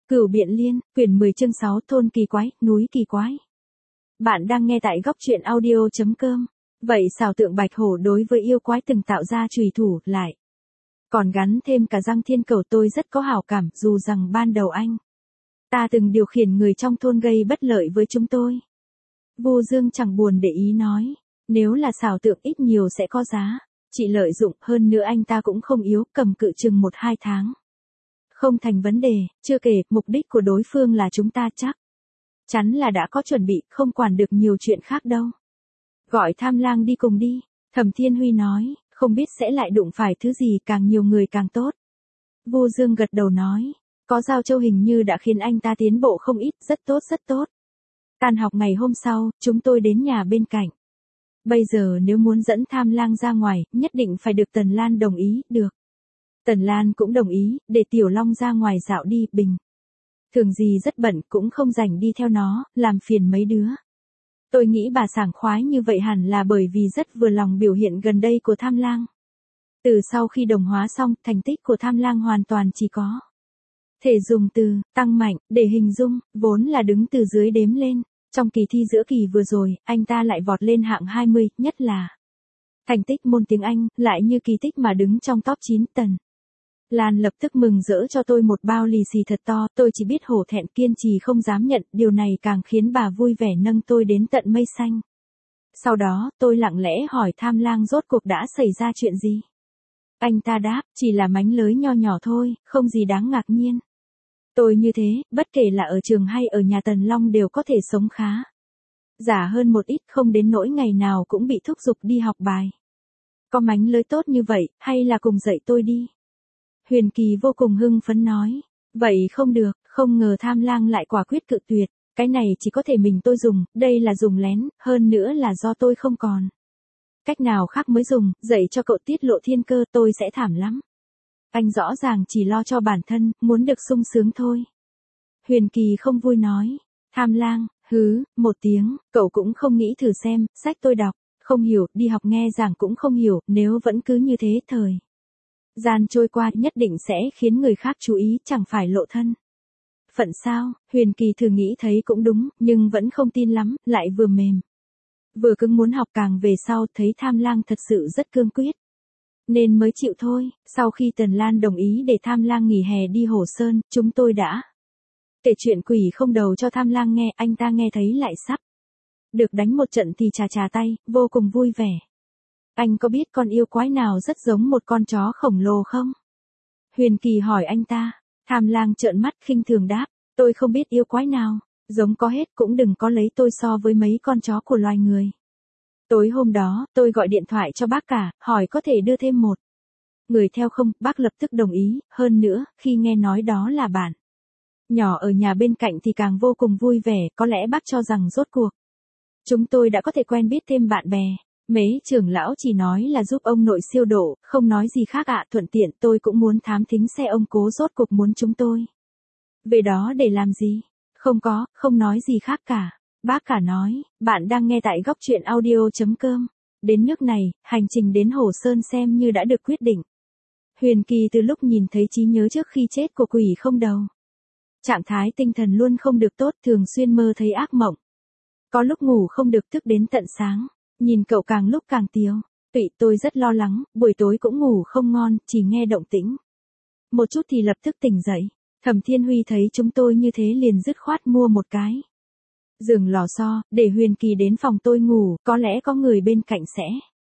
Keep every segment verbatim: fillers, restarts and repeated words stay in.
Cửu Biện Liên, quyển mười chương sáu thôn kỳ quái, núi kỳ quái. Bạn đang nghe tại góc truyện audio chấm com. Vậy xảo tượng bạch hổ đối với yêu quái từng tạo ra chùy thủ lại. Còn gắn thêm cả răng thiên cầu, tôi rất có hảo cảm, dù rằng ban đầu anh ta từng điều khiển người trong thôn gây bất lợi với chúng tôi. Vu Dương chẳng buồn để ý nói, nếu là xảo tượng ít nhiều sẽ có giá. Chị lợi dụng, hơn nữa anh ta cũng không yếu, cầm cự chừng một hai tháng. Không thành vấn đề, chưa kể, mục đích của đối phương là chúng ta chắc chắn là đã có chuẩn bị, không quản được nhiều chuyện khác đâu. Gọi Tham Lang đi cùng đi, Thẩm Thiên Huy nói, không biết sẽ lại đụng phải thứ gì, càng nhiều người càng tốt. Vu Dương gật đầu nói, có Giao Châu hình như đã khiến anh ta tiến bộ không ít, rất tốt rất tốt. Tan học ngày hôm sau, chúng tôi đến nhà bên cạnh. Bây giờ nếu muốn dẫn Tham Lang ra ngoài, nhất định phải được Tần Lan đồng ý, được. Tần Lan cũng đồng ý, để Tiểu Long ra ngoài dạo đi, bình. Thường gì rất bận, cũng không rảnh đi theo nó, làm phiền mấy đứa. Tôi nghĩ bà sảng khoái như vậy hẳn là bởi vì rất vừa lòng biểu hiện gần đây của Tham Lang. Từ sau khi đồng hóa xong, thành tích của Tham Lang hoàn toàn chỉ có thể dùng từ tăng mạnh để hình dung, vốn là đứng từ dưới đếm lên. Trong kỳ thi giữa kỳ vừa rồi, anh ta lại vọt lên hạng hai mươi, nhất là thành tích môn tiếng Anh, lại như kỳ tích mà đứng trong top chín. Tần Lan lập tức mừng rỡ cho tôi một bao lì xì thật to, tôi chỉ biết hổ thẹn kiên trì không dám nhận, điều này càng khiến bà vui vẻ nâng tôi đến tận mây xanh. Sau đó, tôi lặng lẽ hỏi Tham Lang rốt cuộc đã xảy ra chuyện gì. Anh ta đáp, chỉ là mánh lới nho nhỏ thôi, không gì đáng ngạc nhiên. Tôi như thế, bất kể là ở trường hay ở nhà Tần Long đều có thể sống khá giả hơn một ít, không đến nỗi ngày nào cũng bị thúc giục đi học bài. Có mánh lới tốt như vậy, hay là cùng dạy tôi đi. Huyền Kỳ vô cùng hưng phấn nói, vậy không được, không ngờ Tham Lang lại quả quyết cự tuyệt, cái này chỉ có thể mình tôi dùng, đây là dùng lén, hơn nữa là do tôi không còn cách nào khác mới dùng, dạy cho cậu tiết lộ thiên cơ tôi sẽ thảm lắm. Anh rõ ràng chỉ lo cho bản thân, muốn được sung sướng thôi. Huyền Kỳ không vui nói, Tham Lang, hứ, một tiếng, cậu cũng không nghĩ thử xem, sách tôi đọc, không hiểu, đi học nghe giảng cũng không hiểu, nếu vẫn cứ như thế thời gian trôi qua nhất định sẽ khiến người khác chú ý, chẳng phải lộ thân phận sao. Huyền Kỳ thử nghĩ thấy cũng đúng, nhưng vẫn không tin lắm, lại vừa mềm vừa cứng muốn học. Càng về sau thấy Tham Lang thật sự rất cương quyết, nên mới chịu thôi. Sau khi Tần Lan đồng ý để Tham Lang nghỉ hè đi Hồ Sơn, chúng tôi đã kể chuyện quỷ không đầu cho Tham Lang nghe, anh ta nghe thấy lại sắp được đánh một trận thì chà chà tay, vô cùng vui vẻ. Anh có biết con yêu quái nào rất giống một con chó khổng lồ không? Huyền Kỳ hỏi anh ta. Tham Lang trợn mắt khinh thường đáp, tôi không biết yêu quái nào, giống có hết, cũng đừng có lấy tôi so với mấy con chó của loài người. Tối hôm đó, tôi gọi điện thoại cho bác cả, hỏi có thể đưa thêm một người theo không, bác lập tức đồng ý, hơn nữa, khi nghe nói đó là bạn nhỏ ở nhà bên cạnh thì càng vô cùng vui vẻ, có lẽ bác cho rằng rốt cuộc chúng tôi đã có thể quen biết thêm bạn bè. Mấy trưởng lão chỉ nói là giúp ông nội siêu độ, không nói gì khác ạ, thuận tiện tôi cũng muốn thám thính xe ông cố rốt cuộc muốn chúng tôi về đó để làm gì. Không có, không nói gì khác cả. Bác cả nói, bạn đang nghe tại góc truyện audio chấm com. Đến nước này, hành trình đến Hồ Sơn xem như đã được quyết định. Huyền Kỳ từ lúc nhìn thấy trí nhớ trước khi chết của quỷ không đầu, trạng thái tinh thần luôn không được tốt, thường xuyên mơ thấy ác mộng. Có lúc ngủ không được, thức đến tận sáng. Nhìn cậu càng lúc càng tiều tụy, tôi rất lo lắng, buổi tối cũng ngủ không ngon, chỉ nghe động tĩnh một chút thì lập tức tỉnh dậy. Thẩm Thiên Huy thấy chúng tôi như thế liền dứt khoát mua một cái giường lò xo, để Huyền Kỳ đến phòng tôi ngủ, có lẽ có người bên cạnh sẽ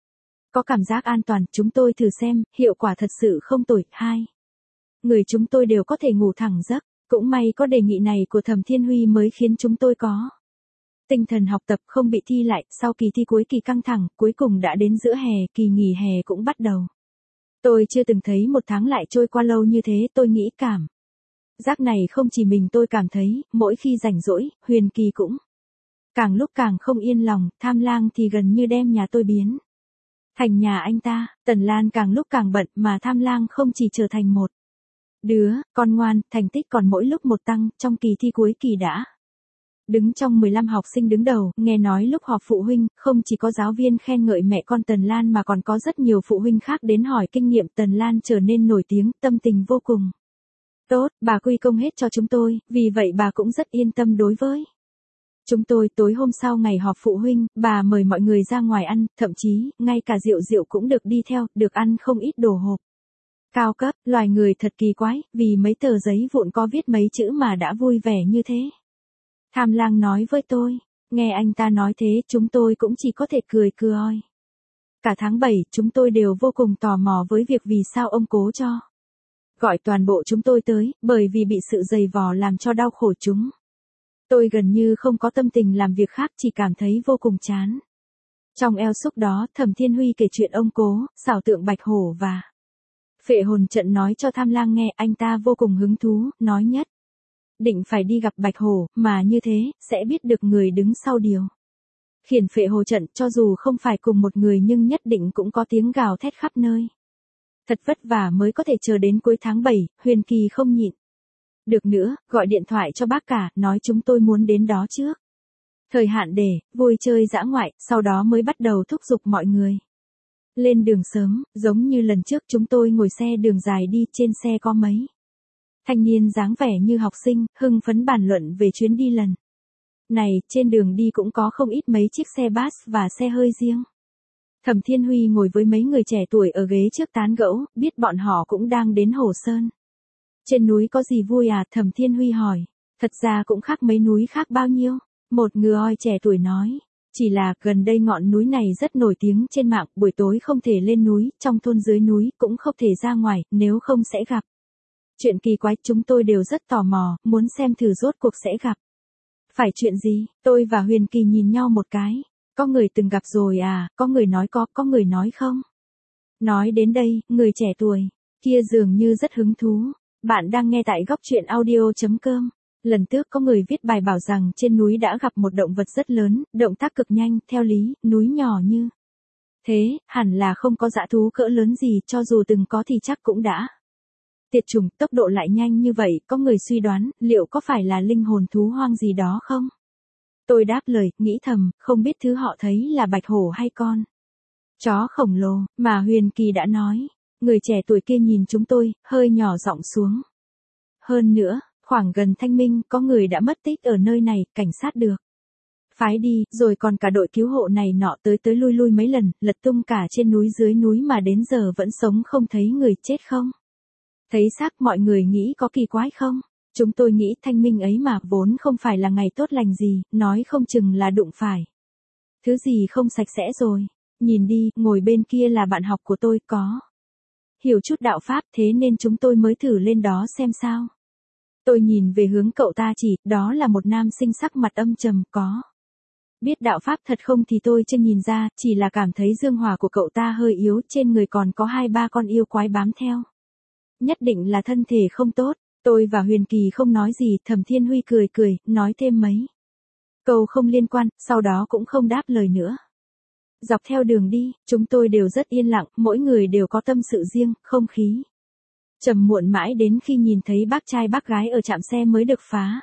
có cảm giác an toàn. Chúng tôi thử xem, hiệu quả thật sự không tồi. Hai người chúng tôi đều có thể ngủ thẳng giấc, cũng may có đề nghị này của Thẩm Thiên Huy mới khiến chúng tôi có tinh thần học tập, không bị thi lại. Sau kỳ thi cuối kỳ căng thẳng, cuối cùng đã đến giữa hè, kỳ nghỉ hè cũng bắt đầu. Tôi chưa từng thấy một tháng lại trôi qua lâu như thế, tôi nghĩ cảm giác này không chỉ mình tôi cảm thấy, mỗi khi rảnh rỗi, Huyền Kỳ cũng càng lúc càng không yên lòng. Tham Lang thì gần như đem nhà tôi biến thành nhà anh ta. Tần Lan càng lúc càng bận, mà Tham Lang không chỉ trở thành một đứa con ngoan, thành tích còn mỗi lúc một tăng, trong kỳ thi cuối kỳ đã đứng trong mười lăm học sinh đứng đầu. Nghe nói lúc họp phụ huynh, không chỉ có giáo viên khen ngợi mẹ con Tần Lan mà còn có rất nhiều phụ huynh khác đến hỏi kinh nghiệm. Tần Lan trở nên nổi tiếng, tâm tình vô cùng Tốt, bà quy công hết cho chúng tôi, vì vậy bà cũng rất yên tâm đối với chúng tôi. Tối hôm sau ngày họp phụ huynh, bà mời mọi người ra ngoài ăn, thậm chí, ngay cả Diệu Diệu cũng được đi theo, được ăn không ít đồ hộp cao cấp, loài người thật kỳ quái, vì mấy tờ giấy vụn có viết mấy chữ mà đã vui vẻ như thế. Tham Lang nói với tôi, nghe anh ta nói thế chúng tôi cũng chỉ có thể cười cười. Cả tháng bảy, chúng tôi đều vô cùng tò mò với việc vì sao ông cố cho gọi toàn bộ chúng tôi tới, bởi vì bị sự giày vò làm cho đau khổ chúng. Tôi gần như không có tâm tình làm việc khác, chỉ cảm thấy vô cùng chán. Trong eo xúc đó, Thẩm Thiên Huy kể chuyện ông cố, xảo tượng bạch hổ và phệ hồn trận nói cho Tham Lang nghe, anh ta vô cùng hứng thú, nói nhất định phải đi gặp bạch hổ, mà như thế, sẽ biết được người đứng sau điều khiển phệ hồn trận, cho dù không phải cùng một người nhưng nhất định cũng có tiếng gào thét khắp nơi. Thật vất vả mới có thể chờ đến cuối tháng bảy, Huyền Kỳ không nhịn được nữa, gọi điện thoại cho bác cả, nói chúng tôi muốn đến đó trước thời hạn để vui chơi dã ngoại, sau đó mới bắt đầu thúc giục mọi người lên đường sớm. Giống như lần trước chúng tôi ngồi xe đường dài đi, trên xe có mấy thanh niên dáng vẻ như học sinh, hưng phấn bàn luận về chuyến đi lần này. Trên đường đi cũng có không ít mấy chiếc xe bus và xe hơi riêng. Thẩm Thiên Huy ngồi với mấy người trẻ tuổi ở ghế trước tán gẫu, biết bọn họ cũng đang đến Hồ Sơn. Trên núi có gì vui à? Thẩm Thiên Huy hỏi. Thật ra cũng khác mấy núi khác bao nhiêu. Một người trẻ tuổi nói. Chỉ là gần đây ngọn núi này rất nổi tiếng trên mạng, buổi tối không thể lên núi, trong thôn dưới núi cũng không thể ra ngoài, nếu không sẽ gặp chuyện kỳ quái. Chúng tôi đều rất tò mò, muốn xem thử rốt cuộc sẽ gặp phải chuyện gì. Tôi và Huyền Kỳ nhìn nhau một cái. Có người từng gặp rồi à? Có người nói có, có người nói không. Nói đến đây, người trẻ tuổi kia dường như rất hứng thú. Bạn đang nghe tại góc truyện audio chấm com. Lần trước có người viết bài bảo rằng trên núi đã gặp một động vật rất lớn, động tác cực nhanh, theo lý, núi nhỏ như thế, hẳn là không có dã thú cỡ lớn gì, cho dù từng có thì chắc cũng đã tiệt chủng. Tốc độ lại nhanh như vậy, có người suy đoán, liệu có phải là linh hồn thú hoang gì đó không? Tôi đáp lời, nghĩ thầm, không biết thứ họ thấy là bạch hổ hay con chó khổng lồ, mà Huyền Kỳ đã nói. Người trẻ tuổi kia nhìn chúng tôi, hơi nhỏ giọng xuống. Hơn nữa, khoảng gần Thanh Minh, có người đã mất tích ở nơi này, cảnh sát được phái đi, rồi còn cả đội cứu hộ này nọ tới tới lui lui mấy lần, lật tung cả trên núi dưới núi mà đến giờ vẫn sống không thấy người chết không. Thấy xác, mọi người nghĩ có kỳ quái không? Chúng tôi nghĩ Thanh Minh ấy mà, vốn không phải là ngày tốt lành gì, nói không chừng là đụng phải thứ gì không sạch sẽ rồi. Nhìn đi, ngồi bên kia là bạn học của tôi, có hiểu chút đạo pháp, thế nên chúng tôi mới thử lên đó xem sao. Tôi nhìn về hướng cậu ta chỉ, đó là một nam sinh sắc mặt âm trầm, có biết đạo pháp thật không thì tôi chưa nhìn ra, chỉ là cảm thấy dương hỏa của cậu ta hơi yếu, trên người còn có hai ba con yêu quái bám theo. Nhất định là thân thể không tốt. Tôi và Huyền Kỳ không nói gì, Thẩm Thiên Huy cười cười, nói thêm mấy câu không liên quan, sau đó cũng không đáp lời nữa. Dọc theo đường đi, chúng tôi đều rất yên lặng, mỗi người đều có tâm sự riêng, không khí trầm muộn mãi đến khi nhìn thấy bác trai bác gái ở trạm xe mới được phá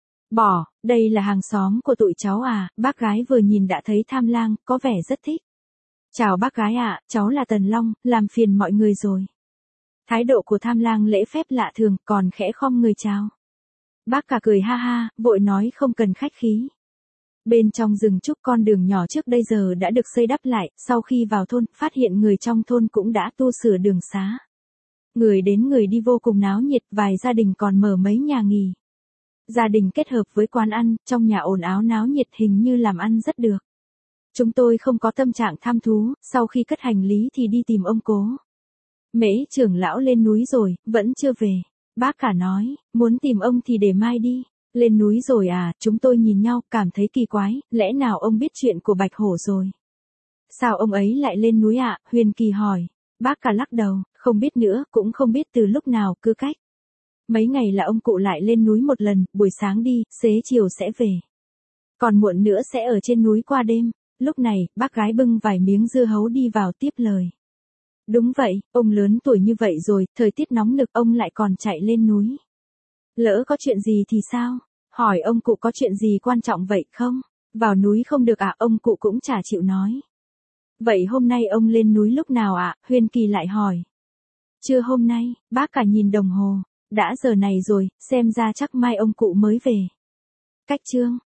bỏ. Đây là hàng xóm của tụi cháu à? Bác gái vừa nhìn đã thấy Tham Lang, có vẻ rất thích. Chào bác gái ạ, à, cháu là Tần Long, làm phiền mọi người rồi. Thái độ của Tham Lang lễ phép lạ thường, còn khẽ khom người chào. Bác cả cười ha ha, vội nói không cần khách khí. Bên trong rừng trúc, con đường nhỏ trước đây giờ đã được xây đắp lại, sau khi vào thôn, phát hiện người trong thôn cũng đã tu sửa đường xá. Người đến người đi vô cùng náo nhiệt, vài gia đình còn mở mấy nhà nghỉ gia đình kết hợp với quán ăn, trong nhà ồn ào náo nhiệt, hình như làm ăn rất được. Chúng tôi không có tâm trạng tham thú, sau khi cất hành lý thì đi tìm ông cố. Mễ trưởng lão lên núi rồi, vẫn chưa về. Bác cả nói, muốn tìm ông thì để mai đi. Lên núi rồi à? Chúng tôi nhìn nhau, cảm thấy kỳ quái, lẽ nào ông biết chuyện của bạch hổ rồi? Sao ông ấy lại lên núi ạ? À? Huyền Kỳ hỏi. Bác cả lắc đầu, không biết nữa, cũng không biết từ lúc nào, cứ cách mấy ngày là ông cụ lại lên núi một lần, buổi sáng đi, xế chiều sẽ về. Còn muộn nữa sẽ ở trên núi qua đêm. Lúc này, bác gái bưng vài miếng dưa hấu đi vào tiếp lời. Đúng vậy, ông lớn tuổi như vậy rồi, thời tiết nóng nực, ông lại còn chạy lên núi. Lỡ có chuyện gì thì sao? Hỏi ông cụ có chuyện gì quan trọng vậy không? Vào núi không được à? Ông cụ cũng chả chịu nói. Vậy hôm nay ông lên núi lúc nào ạ? À? Huyền Kỳ lại hỏi. Trưa hôm nay, bác cả nhìn đồng hồ. Đã giờ này rồi, xem ra chắc mai ông cụ mới về. Cách chương